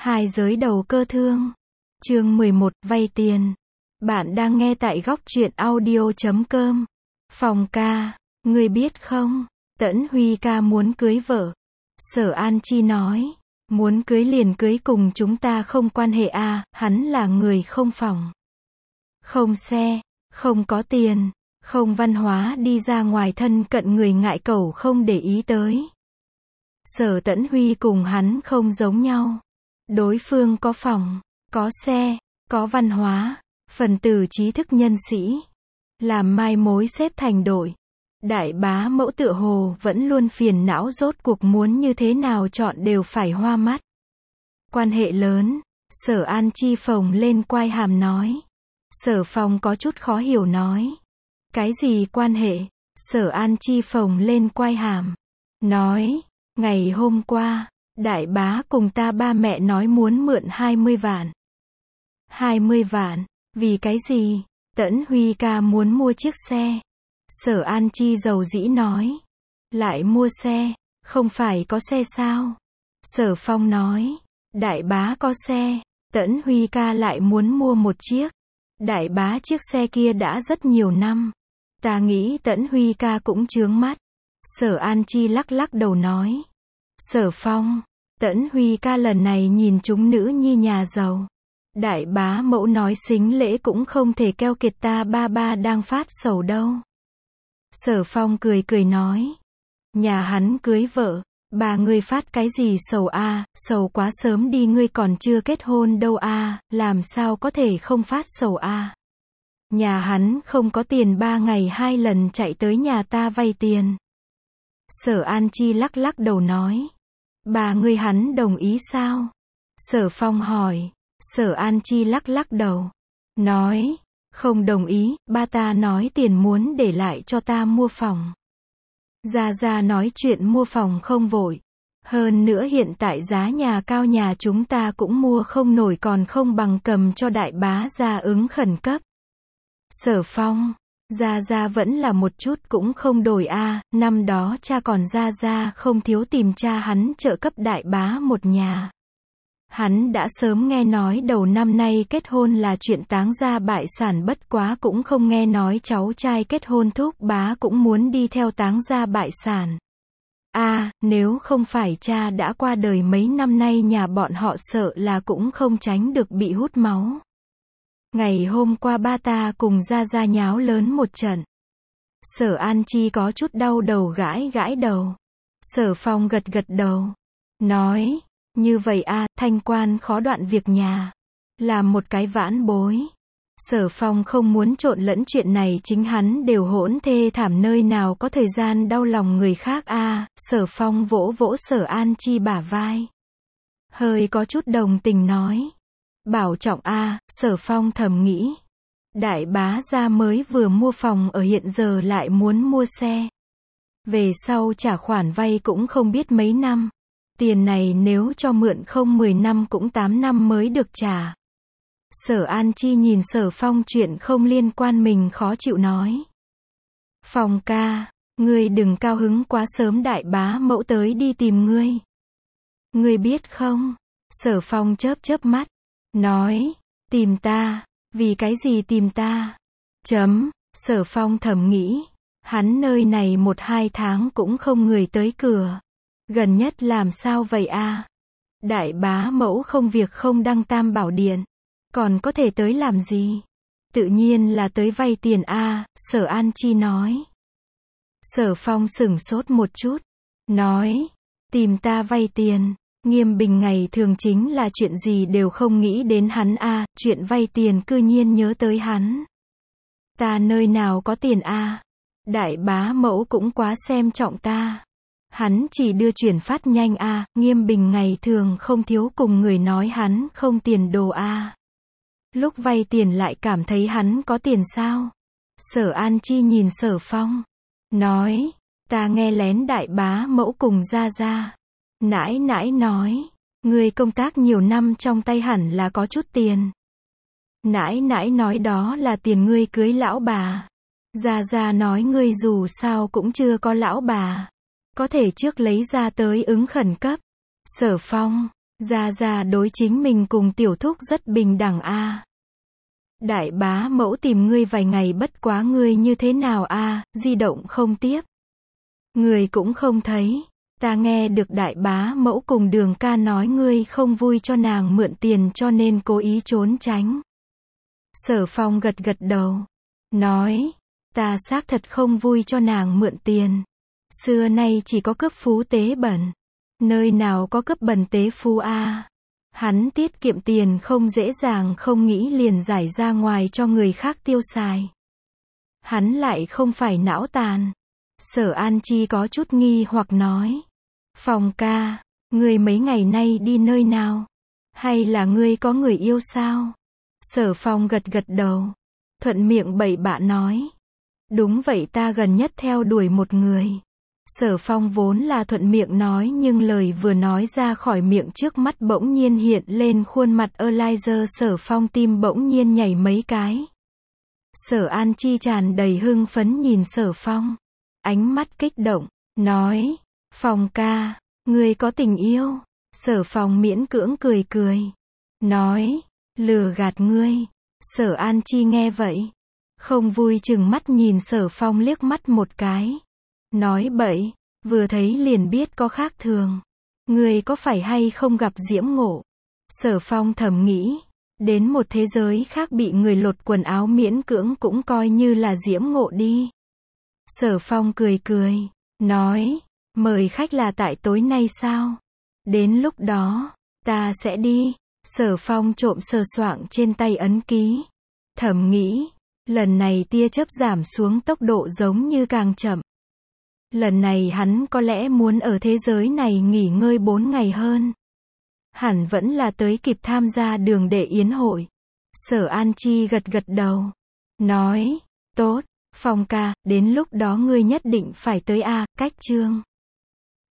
Hai giới đầu cơ thương. Chương 11, vay tiền. Bạn đang nghe tại góc truyện audio.com. Phong ca, ngươi biết không, Tẫn Huy ca muốn cưới vợ. Sở An Chi nói, muốn cưới liền cưới, cùng chúng ta không quan hệ à, hắn là người không phòng, không xe, không có tiền, không văn hóa, đi ra ngoài thân cận người ngại cẩu không để ý tới. Sở Tẫn Huy cùng hắn không giống nhau. Đối phương có phòng, có xe, có văn hóa, phần tử trí thức nhân sĩ, làm mai mối xếp thành đội. Đại bá mẫu tựa hồ vẫn luôn phiền não rốt cuộc muốn như thế nào chọn đều phải hoa mắt. Quan hệ lớn. Sở An Chi phồng lên quai hàm nói. Sở Phong có chút khó hiểu nói. Cái gì quan hệ? Sở An Chi phồng lên quai hàm. Nói, ngày hôm qua, đại bá cùng ta ba mẹ nói muốn mượn 20 vạn. 20 vạn? Vì cái gì? Tẫn Huy ca muốn mua chiếc xe. Sở An Chi dầu dĩ nói. Lại mua xe? Không phải có xe sao? Sở Phong nói. Đại bá có xe. Tẫn Huy ca lại muốn mua một chiếc. Đại bá chiếc xe kia đã rất nhiều năm. Ta nghĩ Tẫn Huy ca cũng chướng mắt. Sở An Chi lắc lắc đầu nói. Sở Phong, Tẫn Huy ca lần này nhìn chúng nữ nhi nhà giàu. Đại bá mẫu nói xính lễ cũng không thể keo kiệt, ta ba ba đang phát sầu đâu. Sở Phong cười cười nói. Nhà hắn cưới vợ, bà ngươi phát cái gì sầu a? Sầu quá sớm đi, ngươi còn chưa kết hôn đâu a, làm sao có thể không phát sầu a? Nhà hắn không có tiền, 3 ngày 2 lần chạy tới nhà ta vay tiền. Sở An Chi lắc lắc đầu nói. Bà ngươi hắn đồng ý sao? Sở Phong hỏi. Sở An Chi lắc lắc đầu. Nói, không đồng ý, ba ta nói tiền muốn để lại cho ta mua phòng. Gia Gia nói chuyện mua phòng không vội. Hơn nữa hiện tại giá nhà cao, nhà chúng ta cũng mua không nổi, còn không bằng cầm cho đại bá ra ứng khẩn cấp. Sở Phong, Gia Gia vẫn là một chút cũng không đổi a, năm đó cha còn Gia Gia không thiếu tìm cha hắn trợ cấp đại bá một nhà. Hắn đã sớm nghe nói đầu năm nay kết hôn là chuyện táng gia bại sản, bất quá cũng không nghe nói cháu trai kết hôn thúc bá cũng muốn đi theo táng gia bại sản. Nếu không phải cha đã qua đời mấy năm nay, nhà bọn họ sợ là cũng không tránh được bị hút máu. Ngày hôm qua ba ta cùng Gia Gia nháo lớn một trận. Sở An Chi có chút đau đầu, gãi gãi đầu. Sở Phong gật gật đầu. Nói, như vậy thanh quan khó đoạn việc nhà. Làm một cái vãn bối. Sở Phong không muốn trộn lẫn chuyện này, chính hắn đều hỗn thê thảm, nơi nào có thời gian đau lòng người khác Sở Phong vỗ vỗ Sở An Chi bả vai. Hơi có chút đồng tình nói. Bảo trọng Sở Phong thầm nghĩ. Đại bá gia mới vừa mua phòng ở, hiện giờ lại muốn mua xe. Về sau trả khoản vay cũng không biết mấy năm. Tiền này nếu cho mượn không 10 năm cũng 8 năm mới được trả. Sở An Chi nhìn Sở Phong chuyện không liên quan mình khó chịu nói. Phong ca, ngươi đừng cao hứng quá sớm, đại bá mẫu tới đi tìm ngươi. Ngươi biết không? Sở Phong chớp chớp mắt. Nói, tìm ta, vì cái gì tìm ta? Sở Phong thầm nghĩ, hắn nơi này 1-2 tháng cũng không người tới cửa. Gần nhất làm sao vậy Đại bá mẫu không việc không đăng tam bảo điện, còn có thể tới làm gì? Tự nhiên là tới vay tiền Sở An Chi nói. Sở Phong sửng sốt một chút. Nói, tìm ta vay tiền. Nghiêm Bình ngày thường chính là chuyện gì đều không nghĩ đến hắn chuyện vay tiền cư nhiên nhớ tới hắn. Ta nơi nào có tiền Đại bá mẫu cũng quá xem trọng ta. Hắn chỉ đưa chuyển phát nhanh Nghiêm Bình ngày thường không thiếu cùng người nói hắn không tiền đồ Lúc vay tiền lại cảm thấy hắn có tiền sao? Sở An Chi nhìn Sở Phong. Nói, ta nghe lén đại bá mẫu cùng Gia Gia. Nãi nãi nói, ngươi công tác nhiều năm trong tay hẳn là có chút tiền. Nãi nãi nói đó là tiền ngươi cưới lão bà. Gia Gia nói ngươi dù sao cũng chưa có lão bà, có thể trước lấy ra tới ứng khẩn cấp. Sở Phong, Gia Gia đối chính mình cùng tiểu thúc rất bình đẳng a. Đại bá mẫu tìm ngươi vài ngày bất quá ngươi như thế nào a, di động không tiếp. Người cũng không thấy. Ta nghe được đại bá mẫu cùng Đường ca nói ngươi không vui cho nàng mượn tiền cho nên cố ý trốn tránh. Sở Phong gật gật đầu. Nói, ta xác thật không vui cho nàng mượn tiền. Xưa nay chỉ có cướp phú tế bẩn. Nơi nào có cướp bẩn tế phú a. Hắn tiết kiệm tiền không dễ dàng không nghĩ liền giải ra ngoài cho người khác tiêu xài. Hắn lại không phải não tàn. Sở An Chi có chút nghi hoặc nói. Phong ca, ngươi mấy ngày nay đi nơi nào? Hay là ngươi có người yêu sao? Sở Phong gật gật đầu. Thuận miệng bậy bạ nói. Đúng vậy, ta gần nhất theo đuổi một người. Sở Phong vốn là thuận miệng nói nhưng lời vừa nói ra khỏi miệng trước mắt bỗng nhiên hiện lên khuôn mặt Elijah. Sở Phong tim bỗng nhiên nhảy mấy cái. Sở An Chi tràn đầy hưng phấn nhìn Sở Phong. Ánh mắt kích động, nói. Phong ca, ngươi có tình yêu. Sở Phong miễn cưỡng cười cười. Nói, lừa gạt ngươi. Sở An Chi nghe vậy. Không vui chừng mắt nhìn Sở Phong liếc mắt một cái. Nói bậy, vừa thấy liền biết có khác thường. Ngươi có phải hay không gặp diễm ngộ? Sở Phong thầm nghĩ. Đến một thế giới khác bị người lột quần áo miễn cưỡng cũng coi như là diễm ngộ đi. Sở Phong cười cười. Nói, mời khách là tại tối nay sao? Đến lúc đó, ta sẽ đi. Sở Phong trộm sờ soạng trên tay ấn ký. Thầm nghĩ, lần này tia chớp giảm xuống tốc độ giống như càng chậm. Lần này hắn có lẽ muốn ở thế giới này nghỉ ngơi 4 ngày hơn. Hẳn vẫn là tới kịp tham gia Đường Đệ yến hội. Sở An Chi gật gật đầu. Nói, tốt, Phong ca, đến lúc đó ngươi nhất định phải tới a. Cách chương